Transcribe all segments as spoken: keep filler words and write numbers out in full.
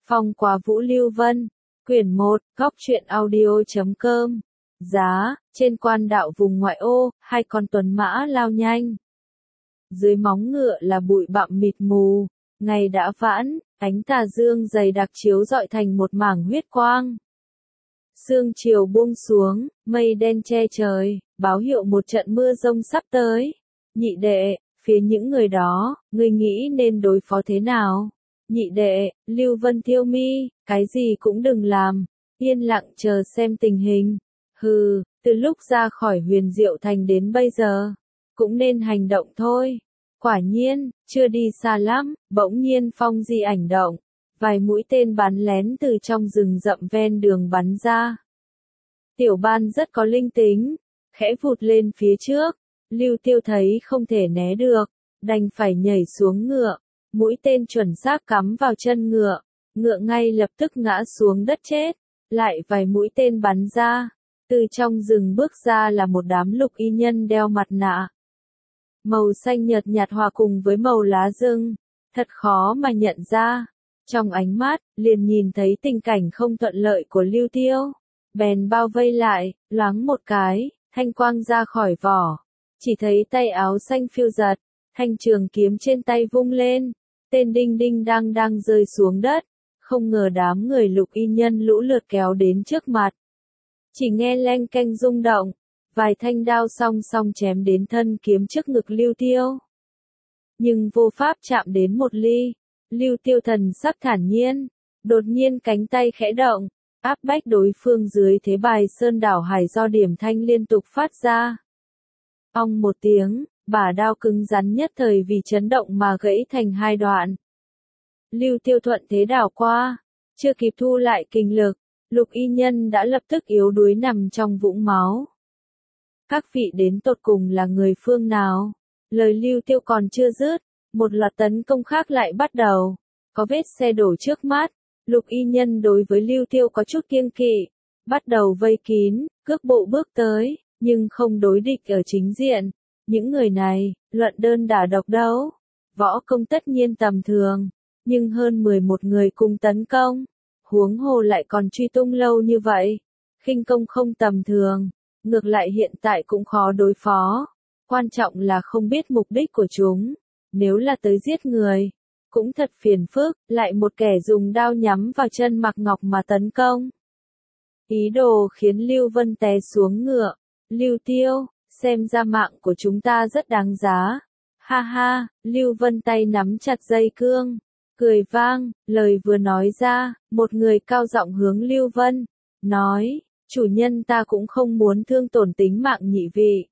Phong Quá Vũ Lưu Vân, quyển một, góc truyện audio chấm com. Giá, trên quan đạo vùng ngoại ô, hai con tuấn mã lao nhanh. Dưới móng ngựa là bụi bặm mịt mù, ngày đã vãn, ánh tà dương dày đặc chiếu rọi thành một mảng huyết quang. Sương chiều buông xuống, mây đen che trời, báo hiệu một trận mưa rông sắp tới. Nhị đệ, phía những người đó, ngươi nghĩ nên đối phó thế nào? Nhị đệ, Lưu Vân Thiêu Mi, cái gì cũng đừng làm, yên lặng chờ xem tình hình. Hừ, từ lúc ra khỏi Huyền Diệu Thành đến bây giờ, cũng nên hành động thôi. Quả nhiên, chưa đi xa lắm, bỗng nhiên phong di ảnh động, vài mũi tên bắn lén từ trong rừng rậm ven đường bắn ra. Tiểu Ban rất có linh tính, khẽ vụt lên phía trước, Lưu Tiêu thấy không thể né được, đành phải nhảy xuống ngựa, mũi tên chuẩn xác cắm vào chân ngựa, ngựa ngay lập tức ngã xuống đất chết, lại vài mũi tên bắn ra, từ trong rừng bước ra là một đám lục y nhân đeo mặt nạ. Màu xanh nhợt nhạt hòa cùng với màu lá rừng, thật khó mà nhận ra. Trong ánh mắt, liền nhìn thấy tình cảnh không thuận lợi của Lưu Tiêu. Bèn bao vây lại, loáng một cái, thanh quang ra khỏi vỏ. Chỉ thấy tay áo xanh phiêu giật, thanh trường kiếm trên tay vung lên. Tên đinh đinh đang đang rơi xuống đất. Không ngờ đám người lục y nhân lũ lượt kéo đến trước mặt. Chỉ nghe leng keng rung động. Vài thanh đao song song chém đến thân kiếm trước ngực Lưu Tiêu. Nhưng vô pháp chạm đến một ly. Lưu Tiêu thần sắc thản nhiên. Đột nhiên cánh tay khẽ động. Áp bách đối phương dưới thế bài sơn đảo hải do điểm thanh liên tục phát ra. Ong một tiếng, bả đao cứng rắn nhất thời vì chấn động mà gãy thành hai đoạn. Lưu Tiêu thuận thế đảo qua. Chưa kịp thu lại kinh lực. Lục y nhân đã lập tức yếu đuối nằm trong vũng máu. Các vị đến tột cùng là người phương nào? Lời Lưu Tiêu còn chưa dứt, một loạt tấn công khác lại bắt đầu. Có vết xe đổ trước mắt, lục y nhân đối với Lưu Tiêu có chút kiêng kỵ, bắt đầu vây kín, cước bộ bước tới, nhưng không đối địch ở chính diện. Những người này, luận đơn đả độc đấu, võ công tất nhiên tầm thường, nhưng hơn mười một người cùng tấn công, huống hồ lại còn truy tung lâu như vậy, khinh công không tầm thường. Ngược lại hiện tại cũng khó đối phó. Quan trọng là không biết mục đích của chúng. Nếu là tới giết người, cũng thật phiền phức, lại một kẻ dùng đao nhắm vào chân Mạc Ngọc mà tấn công. Ý đồ khiến Lưu Vân té xuống ngựa. Lưu Tiêu, xem ra mạng của chúng ta rất đáng giá. Ha ha, Lưu Vân tay nắm chặt dây cương. Cười vang, lời vừa nói ra, một người cao giọng hướng Lưu Vân, nói. Chủ nhân ta cũng không muốn thương tổn tính mạng nhị vị.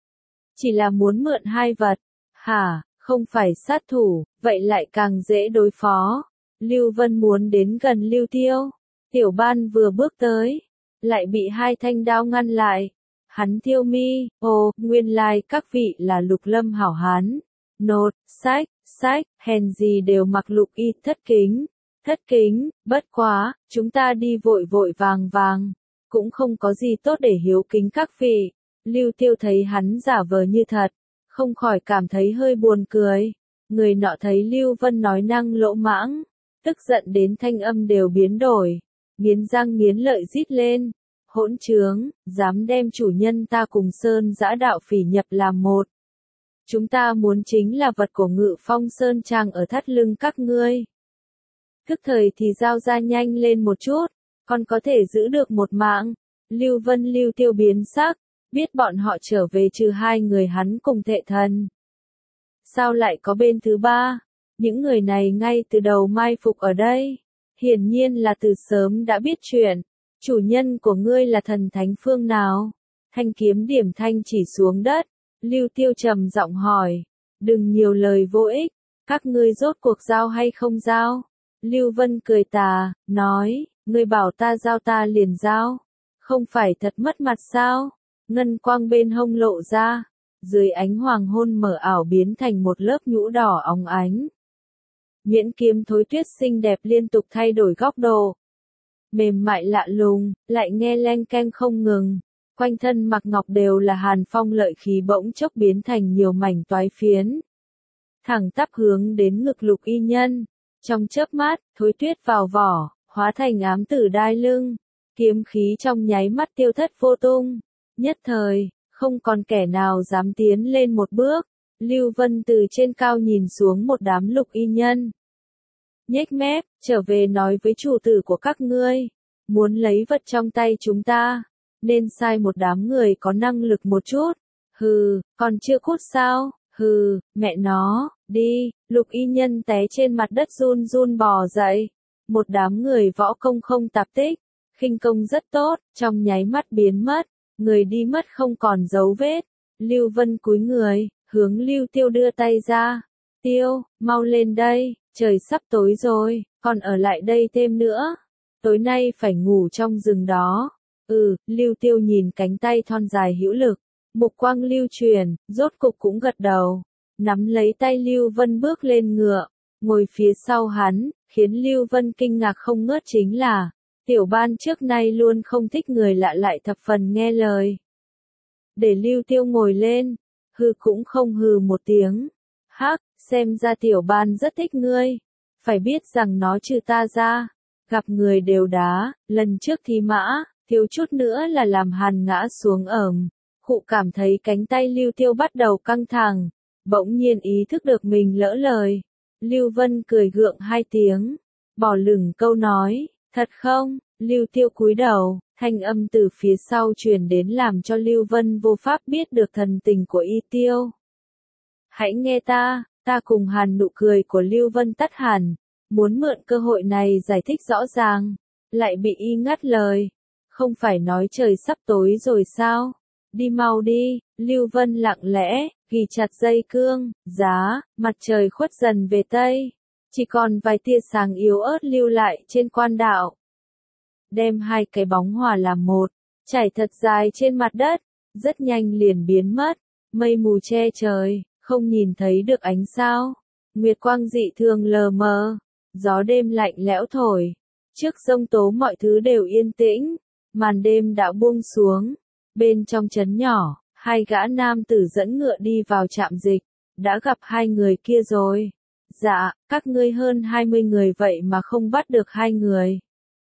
Chỉ là muốn mượn hai vật. Hả, không phải sát thủ, vậy lại càng dễ đối phó. Lưu Vân muốn đến gần Lưu Tiêu. Tiểu Ban vừa bước tới, lại bị hai thanh đao ngăn lại. Hắn Thiêu Mi, ồ, nguyên lai các vị là Lục Lâm hảo hán. Nột, sách, sách, hèn gì đều mặc lục y thất kính. Thất kính, bất quá, chúng ta đi vội vội vàng vàng. Cũng không có gì tốt để hiếu kính các vị. Lưu Tiêu thấy hắn giả vờ như thật, không khỏi cảm thấy hơi buồn cười. Người nọ thấy Lưu Vân nói năng lỗ mãng, tức giận đến thanh âm đều biến đổi, nghiến răng nghiến lợi rít lên. Hỗn trướng, dám đem chủ nhân ta cùng Sơn Dã đạo phỉ nhập làm một. Chúng ta muốn chính là vật của Ngự Phong Sơn Trang ở thắt lưng các ngươi. Tức thời thì giao ra nhanh lên một chút. Còn có thể giữ được một mạng. Lưu Vân Lưu Tiêu biến sắc, biết bọn họ trở về trừ hai người hắn cùng thệ thần. Sao lại có bên thứ ba? Những người này ngay từ đầu mai phục ở đây. Hiển nhiên là từ sớm đã biết chuyện. Chủ nhân của ngươi là thần thánh phương nào? Thanh kiếm điểm thanh chỉ xuống đất. Lưu Tiêu trầm giọng hỏi. Đừng nhiều lời vô ích. Các ngươi rốt cuộc giao hay không giao? Lưu Vân cười tà, nói. Ngươi bảo ta giao ta liền giao. Không phải thật mất mặt sao? Ngân quang bên hông lộ ra. Dưới ánh hoàng hôn mở ảo biến thành một lớp nhũ đỏ óng ánh. Nhuyễn kiếm thối tuyết xinh đẹp liên tục thay đổi góc độ. Mềm mại lạ lùng, lại nghe leng keng không ngừng. Quanh thân Mạc Ngọc đều là hàn phong lợi khí bỗng chốc biến thành nhiều mảnh toái phiến. Thẳng tắp hướng đến ngực lục y nhân. Trong chớp mắt, thối tuyết vào vỏ, hóa thành ám tử đai lưng. Kiếm khí trong nháy mắt tiêu thất vô tung. Nhất thời, không còn kẻ nào dám tiến lên một bước. Lưu Vân từ trên cao nhìn xuống một đám lục y nhân. Nhếch mép, trở về nói với chủ tử của các ngươi. Muốn lấy vật trong tay chúng ta, nên sai một đám người có năng lực một chút. Hừ, còn chưa cút sao? Hừ, mẹ nó, đi. Lục y nhân té trên mặt đất run run bò dậy. Một đám người võ công không tạp tích, khinh công rất tốt, trong nháy mắt biến mất. Người đi mất không còn dấu vết. Lưu Vân cúi người, hướng Lưu Tiêu đưa tay ra. Tiêu, mau lên đây, trời sắp tối rồi, còn ở lại đây thêm nữa. Tối nay phải ngủ trong rừng đó. Ừ, Lưu Tiêu nhìn cánh tay thon dài hữu lực. Mục quang lưu truyền, rốt cục cũng gật đầu. Nắm lấy tay Lưu Vân bước lên ngựa, ngồi phía sau hắn, khiến Lưu Vân kinh ngạc không ngớt chính là, tiểu ban trước nay luôn không thích người lạ lại thập phần nghe lời. Để Lưu Tiêu ngồi lên, hừ cũng không hừ một tiếng. Hắc, xem ra tiểu ban rất thích ngươi. Phải biết rằng nó trừ ta ra, gặp người đều đá, lần trước thi mã, thiếu chút nữa là làm Hàn ngã xuống ẩm. Khụ cảm thấy cánh tay Lưu Tiêu bắt đầu căng thẳng, bỗng nhiên ý thức được mình lỡ lời. Lưu Vân cười gượng hai tiếng, bỏ lửng câu nói, thật không? Lưu Tiêu cúi đầu, thanh âm từ phía sau truyền đến làm cho Lưu Vân vô pháp biết được thần tình của Y Tiêu. Hãy nghe ta, ta cùng Hàn. Nụ cười của Lưu Vân tắt hẳn, muốn mượn cơ hội này giải thích rõ ràng, lại bị Y ngắt lời. Không phải nói trời sắp tối rồi sao? Đi mau đi. Lưu Vân lặng lẽ, ghi chặt dây cương, giá, mặt trời khuất dần về Tây. Chỉ còn vài tia sáng yếu ớt lưu lại trên quan đạo. Đem hai cái bóng hòa làm một, chảy thật dài trên mặt đất, rất nhanh liền biến mất. Mây mù che trời, không nhìn thấy được ánh sao. Nguyệt quang dị thường lờ mờ, gió đêm lạnh lẽo thổi. Trước giông tố mọi thứ đều yên tĩnh, màn đêm đã buông xuống. Bên trong trấn nhỏ, hai gã nam tử dẫn ngựa đi vào trạm dịch, đã gặp hai người kia rồi. Dạ, các ngươi hơn hai mươi người vậy mà không bắt được hai người.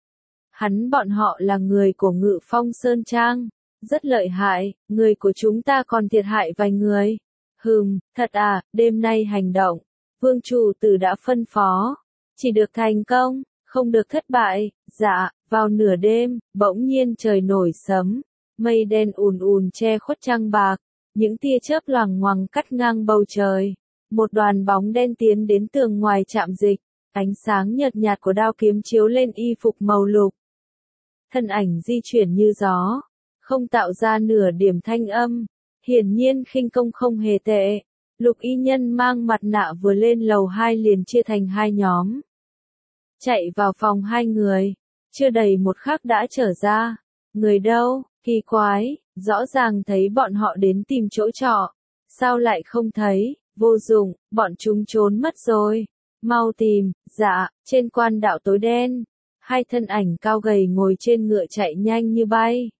Hắn bọn họ là người của Ngự Phong Sơn Trang, rất lợi hại, người của chúng ta còn thiệt hại vài người. Hừm, thật à, đêm nay hành động, vương chủ tử đã phân phó, chỉ được thành công, không được thất bại. Dạ, vào nửa đêm, bỗng nhiên trời nổi sấm, mây đen ùn ùn che khuất trăng bạc, những tia chớp loằng ngoằng cắt ngang bầu trời. Một đoàn bóng đen tiến đến tường ngoài trạm dịch, ánh sáng nhợt nhạt của đao kiếm chiếu lên y phục màu lục. Thân ảnh di chuyển như gió, không tạo ra nửa điểm thanh âm, hiển nhiên khinh công không hề tệ. Lục y nhân mang mặt nạ vừa lên lầu hai liền chia thành hai nhóm. Chạy vào phòng hai người, chưa đầy một khắc đã trở ra. Người đâu? Kỳ quái, rõ ràng thấy bọn họ đến tìm chỗ trọ. Sao lại không thấy? Vô dụng, bọn chúng trốn mất rồi. Mau tìm. Dạ, trên quan đạo tối đen. Hai thân ảnh cao gầy ngồi trên ngựa chạy nhanh như bay.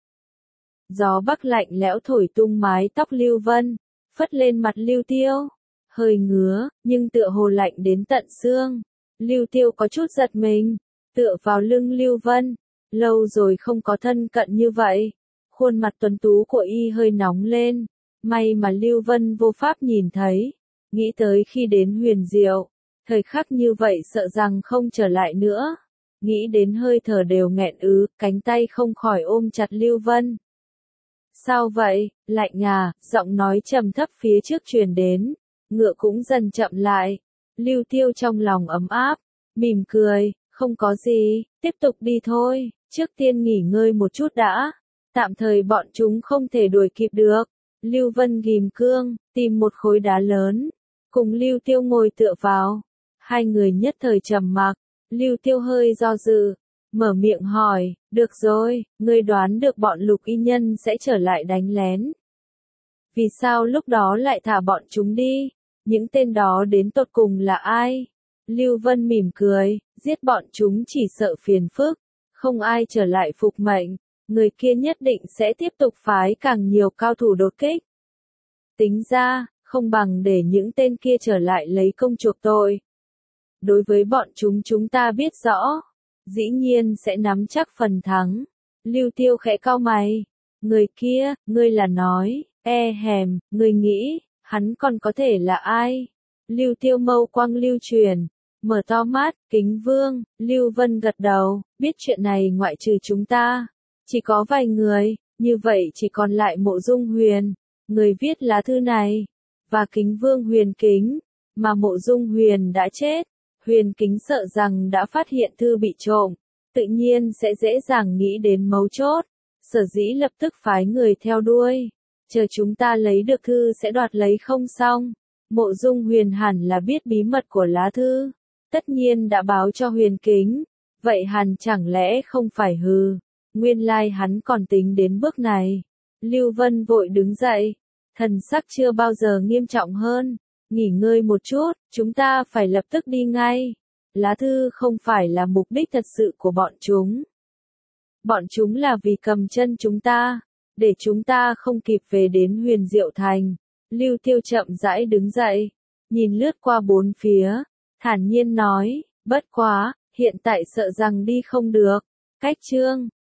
Gió bắc lạnh lẽo thổi tung mái tóc Lưu Vân, phất lên mặt Lưu Tiêu. Hơi ngứa, nhưng tựa hồ lạnh đến tận xương. Lưu Tiêu có chút giật mình, tựa vào lưng Lưu Vân. Lâu rồi không có thân cận như vậy. Khuôn mặt tuấn tú của y hơi nóng lên. May mà Lưu Vân vô pháp nhìn thấy. Nghĩ tới khi đến Huyền Diệu, thời khắc như vậy sợ rằng không trở lại nữa. Nghĩ đến hơi thở đều nghẹn ứ, cánh tay không khỏi ôm chặt Lưu Vân. Sao vậy, lạnh à, giọng nói trầm thấp phía trước truyền đến, ngựa cũng dần chậm lại. Lưu Tiêu trong lòng ấm áp, mỉm cười, không có gì, tiếp tục đi thôi, trước tiên nghỉ ngơi một chút đã. Tạm thời bọn chúng không thể đuổi kịp được. Lưu Vân ghim cương, tìm một khối đá lớn, cùng Lưu Tiêu ngồi tựa vào. Hai người nhất thời trầm mặc, Lưu Tiêu hơi do dự, mở miệng hỏi, được rồi, ngươi đoán được bọn lục y nhân sẽ trở lại đánh lén. Vì sao lúc đó lại thả bọn chúng đi? Những tên đó đến tột cùng là ai? Lưu Vân mỉm cười, giết bọn chúng chỉ sợ phiền phức, không ai trở lại phục mệnh, người kia nhất định sẽ tiếp tục phái càng nhiều cao thủ đột kích. Tính ra, không bằng để những tên kia trở lại lấy công chuộc tội. Đối với bọn chúng chúng ta biết rõ, dĩ nhiên sẽ nắm chắc phần thắng. Lưu Tiêu khẽ cau mày. Người kia, ngươi là nói, e hèm, ngươi nghĩ, hắn còn có thể là ai? Lưu Tiêu mâu quang lưu truyền, mở to mắt, Kính Vương, Lưu Vân gật đầu, biết chuyện này ngoại trừ chúng ta, chỉ có vài người, như vậy chỉ còn lại Mộ Dung Huyền, người viết lá thư này, và Kính Vương Huyền Kính, mà Mộ Dung Huyền đã chết. Huyền Kính sợ rằng đã phát hiện thư bị trộm, tự nhiên sẽ dễ dàng nghĩ đến mấu chốt, sở dĩ lập tức phái người theo đuôi, chờ chúng ta lấy được thư sẽ đoạt lấy không xong. Mộ Dung Huyền hẳn là biết bí mật của lá thư, tất nhiên đã báo cho Huyền Kính, vậy hẳn chẳng lẽ không phải hừ, nguyên lai hắn còn tính đến bước này. Lưu Vân vội đứng dậy, thần sắc chưa bao giờ nghiêm trọng hơn. Nghỉ ngơi một chút, chúng ta phải lập tức đi ngay. Lá thư không phải là mục đích thật sự của bọn chúng. Bọn chúng là vì cầm chân chúng ta, để chúng ta không kịp về đến Huyền Diệu Thành. Lưu Tiêu chậm rãi đứng dậy, nhìn lướt qua bốn phía, thản nhiên nói, bất quá, hiện tại sợ rằng đi không được. Cách chương